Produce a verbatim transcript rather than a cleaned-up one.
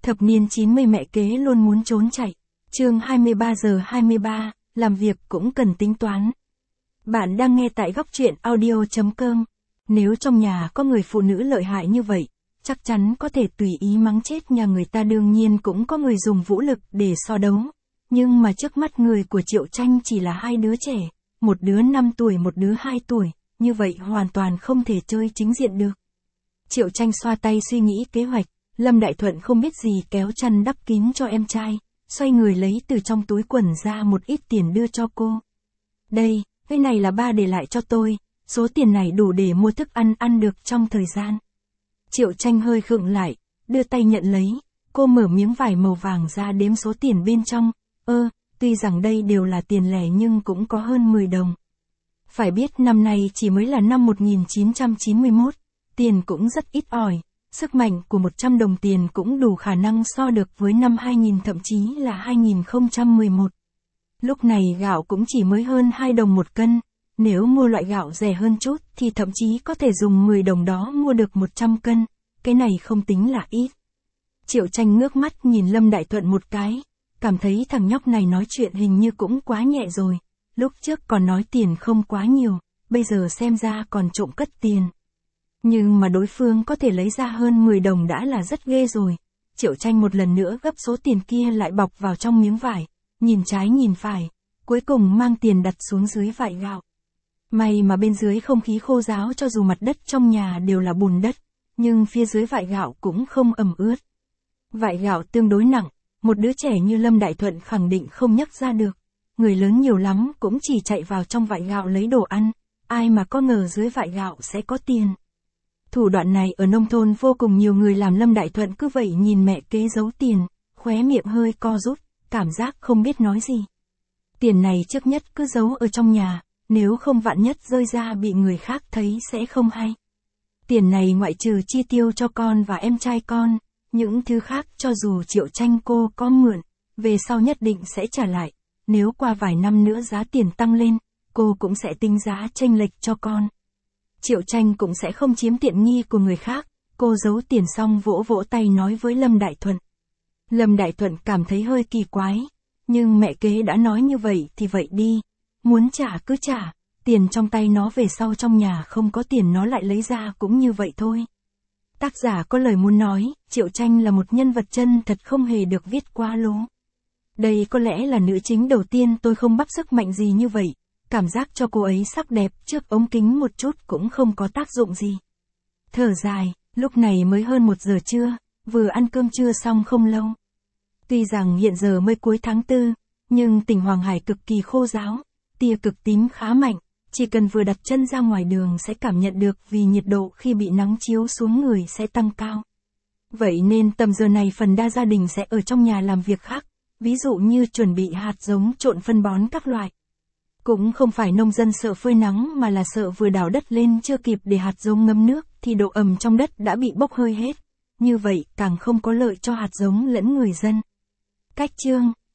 Thập niên chín mươi mẹ kế luôn muốn trốn chạy. Chương hai mươi ba giờ hai mươi ba, làm việc cũng cần tính toán. Bạn đang nghe tại góc truyện audio chấm com. Nếu trong nhà có người phụ nữ lợi hại như vậy, chắc chắn có thể tùy ý mắng chết nhà người ta, đương nhiên cũng có người dùng vũ lực để so đấu. Nhưng mà trước mắt người của Triệu Tranh chỉ là hai đứa trẻ, một đứa năm tuổi một đứa hai tuổi, như vậy hoàn toàn không thể chơi chính diện được. Triệu Tranh xoa tay suy nghĩ kế hoạch, Lâm Đại Thuận không biết gì kéo chăn đắp kín cho em trai, xoay người lấy từ trong túi quần ra một ít tiền đưa cho cô. Đây, cái này là ba để lại cho tôi, số tiền này đủ để mua thức ăn ăn được trong thời gian. Triệu Tranh hơi khựng lại, đưa tay nhận lấy, cô mở miếng vải màu vàng ra đếm số tiền bên trong, ơ, tuy rằng đây đều là tiền lẻ nhưng cũng có hơn mười đồng. Phải biết năm nay chỉ mới là năm một nghìn chín trăm chín mươi mốt, tiền cũng rất ít ỏi, sức mạnh của một trăm đồng tiền cũng đủ khả năng so được với năm hai nghìn thậm chí là hai nghìn không trăm mười một. Lúc này gạo cũng chỉ mới hơn hai đồng một cân, nếu mua loại gạo rẻ hơn chút thì thậm chí có thể dùng mười đồng đó mua được một trăm cân, cái này không tính là ít. Triệu Tranh ngước mắt nhìn Lâm Đại Thuận một cái, cảm thấy thằng nhóc này nói chuyện hình như cũng quá nhẹ rồi, lúc trước còn nói tiền không quá nhiều, bây giờ xem ra còn trộm cất tiền. Nhưng mà đối phương có thể lấy ra hơn mười đồng đã là rất ghê rồi. Triệu Tranh một lần nữa gấp số tiền kia lại bọc vào trong miếng vải, nhìn trái nhìn phải, cuối cùng mang tiền đặt xuống dưới vải gạo. May mà bên dưới không khí khô ráo, cho dù mặt đất trong nhà đều là bùn đất, nhưng phía dưới vải gạo cũng không ẩm ướt. Vải gạo tương đối nặng, một đứa trẻ như Lâm Đại Thuận khẳng định không nhấc ra được. Người lớn nhiều lắm cũng chỉ chạy vào trong vải gạo lấy đồ ăn, ai mà có ngờ dưới vải gạo sẽ có tiền. Thủ đoạn này ở nông thôn vô cùng nhiều người làm. Lâm Đại Thuận cứ vậy nhìn mẹ kế giấu tiền, khóe miệng hơi co rút, cảm giác không biết nói gì. Tiền này trước nhất cứ giấu ở trong nhà, nếu không vạn nhất rơi ra bị người khác thấy sẽ không hay. Tiền này ngoại trừ chi tiêu cho con và em trai con, những thứ khác cho dù Triệu Tranh cô có mượn, về sau nhất định sẽ trả lại. Nếu qua vài năm nữa giá tiền tăng lên, cô cũng sẽ tính giá chênh lệch cho con. Triệu Tranh cũng sẽ không chiếm tiện nghi của người khác. Cô giấu tiền xong vỗ vỗ tay nói với Lâm Đại Thuận. Lâm Đại Thuận cảm thấy hơi kỳ quái, nhưng mẹ kế đã nói như vậy thì vậy đi, muốn trả cứ trả, tiền trong tay nó về sau trong nhà không có tiền nó lại lấy ra cũng như vậy thôi. Tác giả có lời muốn nói, Triệu Tranh là một nhân vật chân thật không hề được viết quá lố. Đây có lẽ là nữ chính đầu tiên tôi không bắp sức mạnh gì như vậy. Cảm giác cho cô ấy sắc đẹp trước ống kính một chút cũng không có tác dụng gì. Thở dài, lúc này mới hơn một giờ trưa, vừa ăn cơm trưa xong không lâu. Tuy rằng hiện giờ mới cuối tháng tư, nhưng tỉnh Hoàng Hải cực kỳ khô ráo, tia cực tím khá mạnh, chỉ cần vừa đặt chân ra ngoài đường sẽ cảm nhận được vì nhiệt độ khi bị nắng chiếu xuống người sẽ tăng cao. Vậy nên tầm giờ này phần đa gia đình sẽ ở trong nhà làm việc khác, ví dụ như chuẩn bị hạt giống, trộn phân bón các loại. Cũng không phải nông dân sợ phơi nắng mà là sợ vừa đào đất lên chưa kịp để hạt giống ngâm nước thì độ ẩm trong đất đã bị bốc hơi hết. Như vậy càng không có lợi cho hạt giống lẫn người dân. Cách chương